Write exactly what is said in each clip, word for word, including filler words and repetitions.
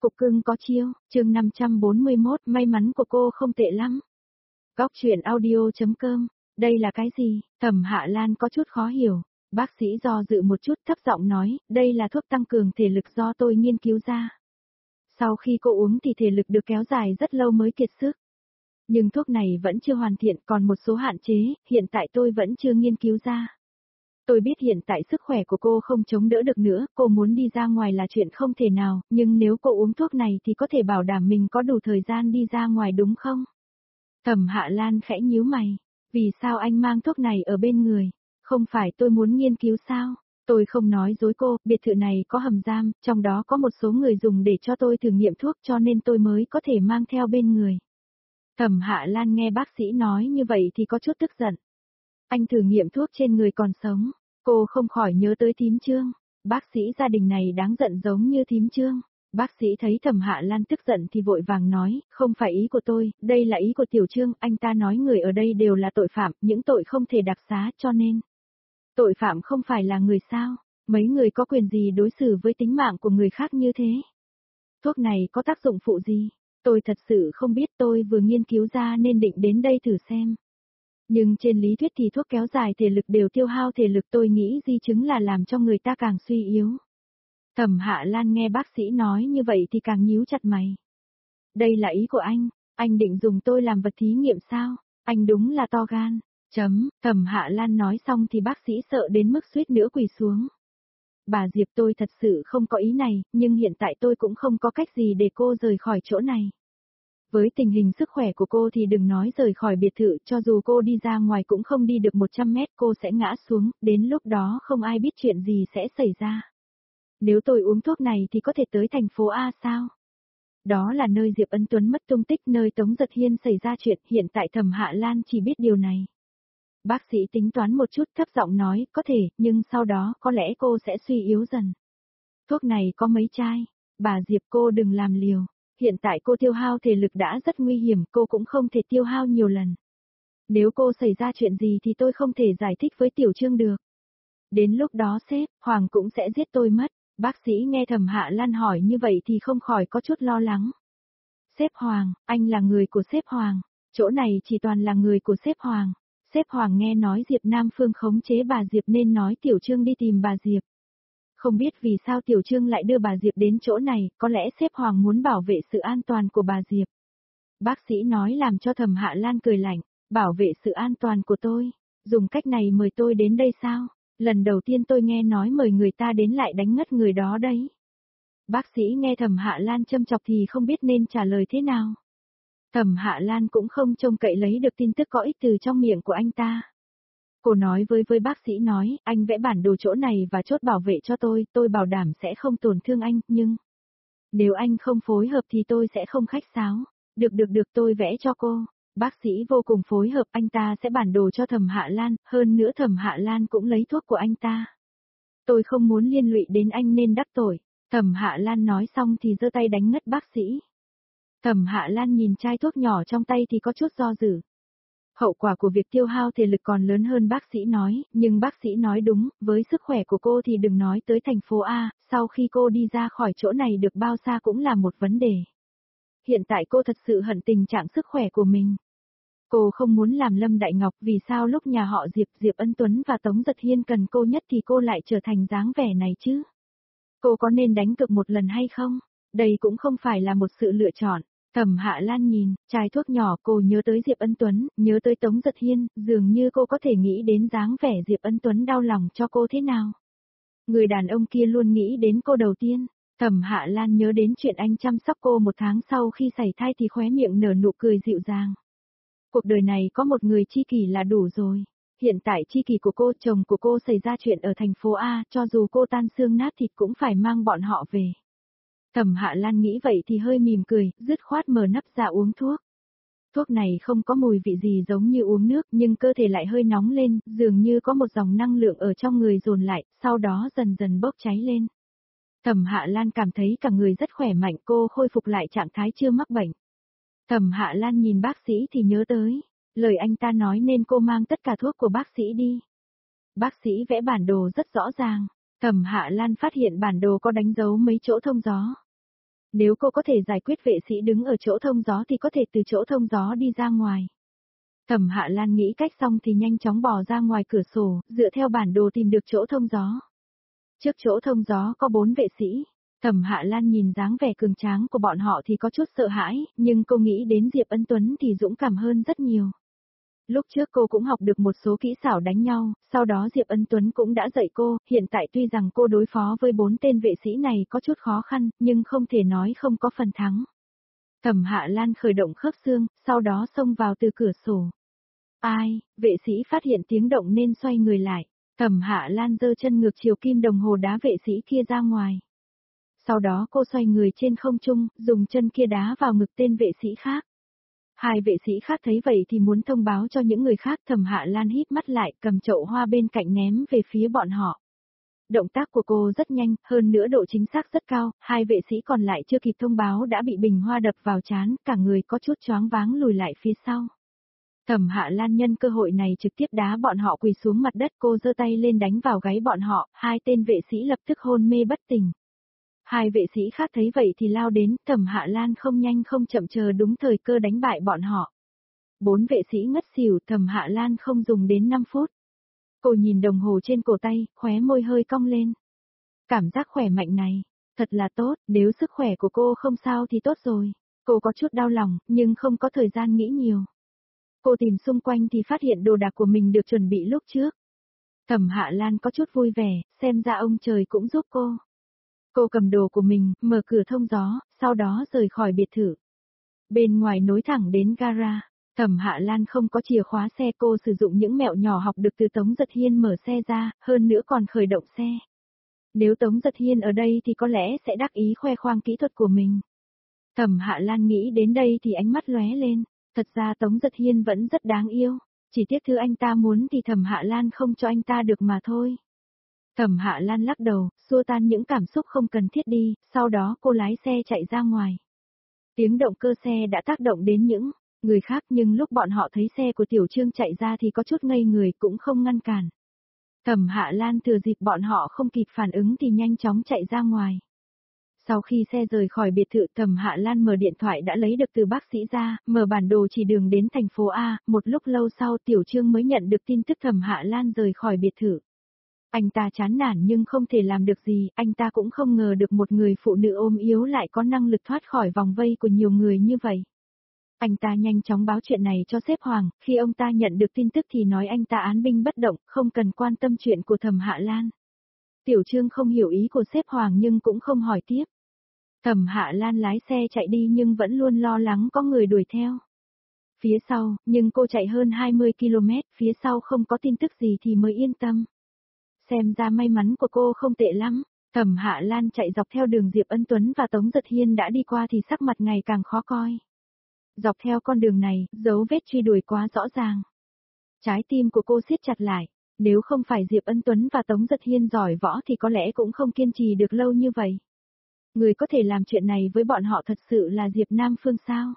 Cục cưng có chiêu, chương năm trăm bốn mươi mốt, may mắn của cô không tệ lắm. Góc truyện audio.com, đây là cái gì? Thẩm Hạ Lan có chút khó hiểu. Bác sĩ do dự một chút thấp giọng nói, đây là thuốc tăng cường thể lực do tôi nghiên cứu ra. Sau khi cô uống thì thể lực được kéo dài rất lâu mới kiệt sức. Nhưng thuốc này vẫn chưa hoàn thiện, còn một số hạn chế, hiện tại tôi vẫn chưa nghiên cứu ra. Tôi biết hiện tại sức khỏe của cô không chống đỡ được nữa, cô muốn đi ra ngoài là chuyện không thể nào, nhưng nếu cô uống thuốc này thì có thể bảo đảm mình có đủ thời gian đi ra ngoài đúng không? Thẩm Hạ Lan khẽ nhíu mày, vì sao anh mang thuốc này ở bên người? Không phải tôi muốn nghiên cứu sao? Tôi không nói dối cô, biệt thự này có hầm giam, trong đó có một số người dùng để cho tôi thử nghiệm thuốc cho nên tôi mới có thể mang theo bên người. Thẩm Hạ Lan nghe bác sĩ nói như vậy thì có chút tức giận. Anh thử nghiệm thuốc trên người còn sống, cô không khỏi nhớ tới thím Trương. Bác sĩ gia đình này đáng giận giống như thím Trương. Bác sĩ thấy Thẩm Hạ Lan tức giận thì vội vàng nói, không phải ý của tôi, đây là ý của Tiểu Trương, anh ta nói người ở đây đều là tội phạm, những tội không thể đặc xá cho nên. Tội phạm không phải là người sao, mấy người có quyền gì đối xử với tính mạng của người khác như thế? Thuốc này có tác dụng phụ gì? Tôi thật sự không biết, tôi vừa nghiên cứu ra nên định đến đây thử xem. Nhưng trên lý thuyết thì thuốc kéo dài thể lực đều tiêu hao thể lực, tôi nghĩ di chứng là làm cho người ta càng suy yếu. Thẩm Hạ Lan nghe bác sĩ nói như vậy thì càng nhíu chặt mày. Đây là ý của anh, anh định dùng tôi làm vật thí nghiệm sao? Anh đúng là to gan. Chấm, Thẩm Hạ Lan nói xong thì bác sĩ sợ đến mức suýt nữa quỳ xuống. Bà Diệp, tôi thật sự không có ý này, nhưng hiện tại tôi cũng không có cách gì để cô rời khỏi chỗ này. Với tình hình sức khỏe của cô thì đừng nói rời khỏi biệt thự, cho dù cô đi ra ngoài cũng không đi được một trăm mét cô sẽ ngã xuống, đến lúc đó không ai biết chuyện gì sẽ xảy ra. Nếu tôi uống thuốc này thì có thể tới thành phố A sao? Đó là nơi Diệp Ân Tuấn mất tung tích, nơi Tống Giật Hiên xảy ra chuyện, hiện tại Thẩm Hạ Lan chỉ biết điều này. Bác sĩ tính toán một chút thấp giọng nói, có thể, nhưng sau đó có lẽ cô sẽ suy yếu dần. Thuốc này có mấy chai? Bà Diệp, cô đừng làm liều. Hiện tại cô tiêu hao thể lực đã rất nguy hiểm, cô cũng không thể tiêu hao nhiều lần. Nếu cô xảy ra chuyện gì thì tôi không thể giải thích với Tiểu Trương được. Đến lúc đó sếp, Hoàng cũng sẽ giết tôi mất. Bác sĩ nghe Thẩm Hạ Lan hỏi như vậy thì không khỏi có chút lo lắng. Sếp Hoàng, anh là người của sếp Hoàng. Chỗ này chỉ toàn là người của sếp Hoàng. Sếp Hoàng nghe nói Diệp Nam Phương khống chế bà Diệp nên nói Tiểu Trương đi tìm bà Diệp. Không biết vì sao Tiểu Trương lại đưa bà Diệp đến chỗ này, có lẽ sếp Hoàng muốn bảo vệ sự an toàn của bà Diệp. Bác sĩ nói làm cho Thẩm Hạ Lan cười lạnh, bảo vệ sự an toàn của tôi, dùng cách này mời tôi đến đây sao? Lần đầu tiên tôi nghe nói mời người ta đến lại đánh ngất người đó đấy. Bác sĩ nghe Thẩm Hạ Lan châm chọc thì không biết nên trả lời thế nào. Thẩm Hạ Lan cũng không trông cậy lấy được tin tức có ích từ trong miệng của anh ta. Cô nói với với bác sĩ nói, anh vẽ bản đồ chỗ này và chốt bảo vệ cho tôi, tôi bảo đảm sẽ không tổn thương anh, nhưng... Nếu anh không phối hợp thì tôi sẽ không khách sáo. Được được được, tôi vẽ cho cô. Bác sĩ vô cùng phối hợp, anh ta sẽ bản đồ cho Thẩm Hạ Lan, hơn nữa Thẩm Hạ Lan cũng lấy thuốc của anh ta. Tôi không muốn liên lụy đến anh nên đắc tội. Thẩm Hạ Lan nói xong thì giơ tay đánh ngất bác sĩ. Thẩm Hạ Lan nhìn chai thuốc nhỏ trong tay thì có chút do dự. Hậu quả của việc tiêu hao thể lực còn lớn hơn bác sĩ nói, nhưng bác sĩ nói đúng, với sức khỏe của cô thì đừng nói tới thành phố A, sau khi cô đi ra khỏi chỗ này được bao xa cũng là một vấn đề. Hiện tại cô thật sự hận tình trạng sức khỏe của mình. Cô không muốn làm Lâm Đại Ngọc, vì sao lúc nhà họ Diệp, Diệp Ân Tuấn và Tống Giật Hiên cần cô nhất thì cô lại trở thành dáng vẻ này chứ? Cô có nên đánh cược một lần hay không? Đây cũng không phải là một sự lựa chọn. Thẩm Hạ Lan nhìn, chai thuốc nhỏ, cô nhớ tới Diệp Ân Tuấn, nhớ tới Tống Giật Hiên, dường như cô có thể nghĩ đến dáng vẻ Diệp Ân Tuấn đau lòng cho cô thế nào. Người đàn ông kia luôn nghĩ đến cô đầu tiên. Thẩm Hạ Lan nhớ đến chuyện anh chăm sóc cô một tháng sau khi sảy thai thì khóe miệng nở nụ cười dịu dàng. Cuộc đời này có một người tri kỷ là đủ rồi. Hiện tại tri kỷ của cô, chồng của cô xảy ra chuyện ở thành phố A, cho dù cô tan xương nát thịt cũng phải mang bọn họ về. Thẩm Hạ Lan nghĩ vậy thì hơi mỉm cười, dứt khoát mở nắp ra uống thuốc. Thuốc này không có mùi vị gì giống như uống nước, nhưng cơ thể lại hơi nóng lên, dường như có một dòng năng lượng ở trong người dồn lại, sau đó dần dần bốc cháy lên. Thẩm Hạ Lan cảm thấy cả người rất khỏe mạnh, cô khôi phục lại trạng thái chưa mắc bệnh. Thẩm Hạ Lan nhìn bác sĩ thì nhớ tới, lời anh ta nói nên cô mang tất cả thuốc của bác sĩ đi. Bác sĩ vẽ bản đồ rất rõ ràng, Thẩm Hạ Lan phát hiện bản đồ có đánh dấu mấy chỗ thông gió. Nếu cô có thể giải quyết vệ sĩ đứng ở chỗ thông gió thì có thể từ chỗ thông gió đi ra ngoài. Thẩm Hạ Lan nghĩ cách xong thì nhanh chóng bò ra ngoài cửa sổ, dựa theo bản đồ tìm được chỗ thông gió. Trước chỗ thông gió có bốn vệ sĩ. Thẩm Hạ Lan nhìn dáng vẻ cường tráng của bọn họ thì có chút sợ hãi, nhưng cô nghĩ đến Diệp Ân Tuấn thì dũng cảm hơn rất nhiều. Lúc trước cô cũng học được một số kỹ xảo đánh nhau, sau đó Diệp Ân Tuấn cũng đã dạy cô, hiện tại tuy rằng cô đối phó với bốn tên vệ sĩ này có chút khó khăn, nhưng không thể nói không có phần thắng. Thẩm Hạ Lan khởi động khớp xương, sau đó xông vào từ cửa sổ. Ai, vệ sĩ phát hiện tiếng động nên xoay người lại. Thẩm Hạ Lan giơ chân ngược chiều kim đồng hồ đá vệ sĩ kia ra ngoài. Sau đó cô xoay người trên không trung, dùng chân kia đá vào ngực tên vệ sĩ khác. Hai vệ sĩ khác thấy vậy thì muốn thông báo cho những người khác. Thẩm Hạ Lan híp mắt lại, cầm chậu hoa bên cạnh ném về phía bọn họ. Động tác của cô rất nhanh, hơn nữa độ chính xác rất cao, hai vệ sĩ còn lại chưa kịp thông báo đã bị bình hoa đập vào trán, cả người có chút choáng váng lùi lại phía sau. Thẩm Hạ Lan nhân cơ hội này trực tiếp đá bọn họ quỳ xuống mặt đất, cô giơ tay lên đánh vào gáy bọn họ, hai tên vệ sĩ lập tức hôn mê bất tỉnh. Hai vệ sĩ khác thấy vậy thì lao đến, Thẩm Hạ Lan không nhanh không chậm chờ đúng thời cơ đánh bại bọn họ. Bốn vệ sĩ ngất xỉu, Thẩm Hạ Lan không dùng đến năm phút. Cô nhìn đồng hồ trên cổ tay, khóe môi hơi cong lên. Cảm giác khỏe mạnh này, thật là tốt, nếu sức khỏe của cô không sao thì tốt rồi. Cô có chút đau lòng, nhưng không có thời gian nghĩ nhiều. Cô tìm xung quanh thì phát hiện đồ đạc của mình được chuẩn bị lúc trước. Thẩm Hạ Lan có chút vui vẻ, xem ra ông trời cũng giúp cô. Cô cầm đồ của mình, mở cửa thông gió, sau đó rời khỏi biệt thự. Bên ngoài nối thẳng đến gara. Thẩm Hạ Lan không có chìa khóa xe, cô sử dụng những mẹo nhỏ học được từ Tống Giật Hiên mở xe ra, hơn nữa còn khởi động xe. Nếu Tống Giật Hiên ở đây thì có lẽ sẽ đắc ý khoe khoang kỹ thuật của mình. Thẩm Hạ Lan nghĩ đến đây thì ánh mắt lóe lên, thật ra Tống Giật Hiên vẫn rất đáng yêu, chỉ tiếc thứ anh ta muốn thì Thẩm Hạ Lan không cho anh ta được mà thôi. Thẩm Hạ Lan lắc đầu, xua tan những cảm xúc không cần thiết đi, sau đó cô lái xe chạy ra ngoài. Tiếng động cơ xe đã tác động đến những người khác, nhưng lúc bọn họ thấy xe của Tiểu Trương chạy ra thì có chút ngây người, cũng không ngăn cản. Thẩm Hạ Lan thừa dịp bọn họ không kịp phản ứng thì nhanh chóng chạy ra ngoài. Sau khi xe rời khỏi biệt thự, Thẩm Hạ Lan mở điện thoại đã lấy được từ bác sĩ ra, mở bản đồ chỉ đường đến thành phố A, một lúc lâu sau Tiểu Trương mới nhận được tin tức Thẩm Hạ Lan rời khỏi biệt thự. Anh ta chán nản nhưng không thể làm được gì, anh ta cũng không ngờ được một người phụ nữ ôm yếu lại có năng lực thoát khỏi vòng vây của nhiều người như vậy. Anh ta nhanh chóng báo chuyện này cho sếp Hoàng, khi ông ta nhận được tin tức thì nói anh ta án binh bất động, không cần quan tâm chuyện của Thẩm Hạ Lan. Tiểu Trương không hiểu ý của sếp Hoàng nhưng cũng không hỏi tiếp. Thẩm Hạ Lan lái xe chạy đi nhưng vẫn luôn lo lắng có người đuổi theo. Phía sau, nhưng cô chạy hơn hai mươi ki lô mét, phía sau không có tin tức gì thì mới yên tâm. Xem ra may mắn của cô không tệ lắm. Thẩm Hạ Lan chạy dọc theo đường Diệp Ân Tuấn và Tống Giật Hiên đã đi qua thì sắc mặt ngày càng khó coi. Dọc theo con đường này, dấu vết truy đuổi quá rõ ràng. Trái tim của cô siết chặt lại, nếu không phải Diệp Ân Tuấn và Tống Giật Hiên giỏi võ thì có lẽ cũng không kiên trì được lâu như vậy. Người có thể làm chuyện này với bọn họ thật sự là Diệp Nam Phương sao?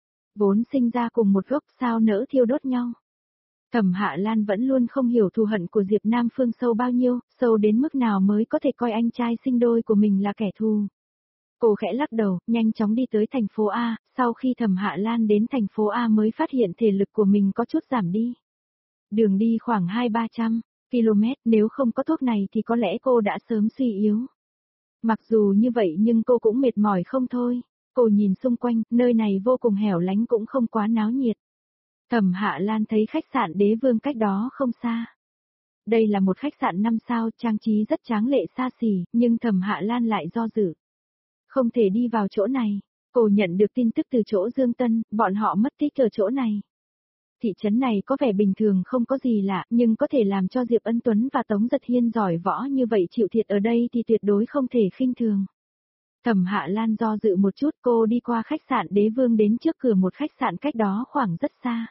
Vốn sinh ra cùng một gốc sao nỡ thiêu đốt nhau. Thẩm Hạ Lan vẫn luôn không hiểu thù hận của Diệp Nam Phương sâu bao nhiêu, sâu đến mức nào mới có thể coi anh trai sinh đôi của mình là kẻ thù. Cô khẽ lắc đầu, nhanh chóng đi tới thành phố A, sau khi Thẩm Hạ Lan đến thành phố A mới phát hiện thể lực của mình có chút giảm đi. Đường đi khoảng hai ba trăm ki lô mét, nếu không có thuốc này thì có lẽ cô đã sớm suy yếu. Mặc dù như vậy nhưng cô cũng mệt mỏi không thôi. Cô nhìn xung quanh, nơi này vô cùng hẻo lánh cũng không quá náo nhiệt. Thẩm Hạ Lan thấy khách sạn Đế Vương cách đó không xa. Đây là một khách sạn năm sao, trang trí rất tráng lệ xa xỉ, nhưng Thẩm Hạ Lan lại do dự. Không thể đi vào chỗ này. Cô nhận được tin tức từ chỗ Dương Tân, bọn họ mất tích ở chỗ này. Thị trấn này có vẻ bình thường không có gì lạ, nhưng có thể làm cho Diệp Ân Tuấn và Tống Giật Hiên giỏi võ như vậy chịu thiệt ở đây thì tuyệt đối không thể khinh thường. Thẩm Hạ Lan do dự một chút, cô đi qua khách sạn Đế Vương đến trước cửa một khách sạn cách đó khoảng rất xa.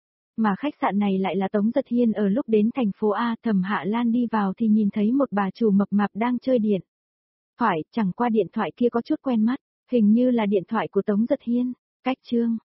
Mà khách sạn này lại là Tống Giật Hiên ở lúc đến thành phố A. Thẩm Hạ Lan đi vào thì nhìn thấy một bà chủ mập mạp đang chơi điện thoại, chẳng qua điện thoại kia có chút quen mắt, hình như là điện thoại của Tống Giật Hiên. Cách Trương,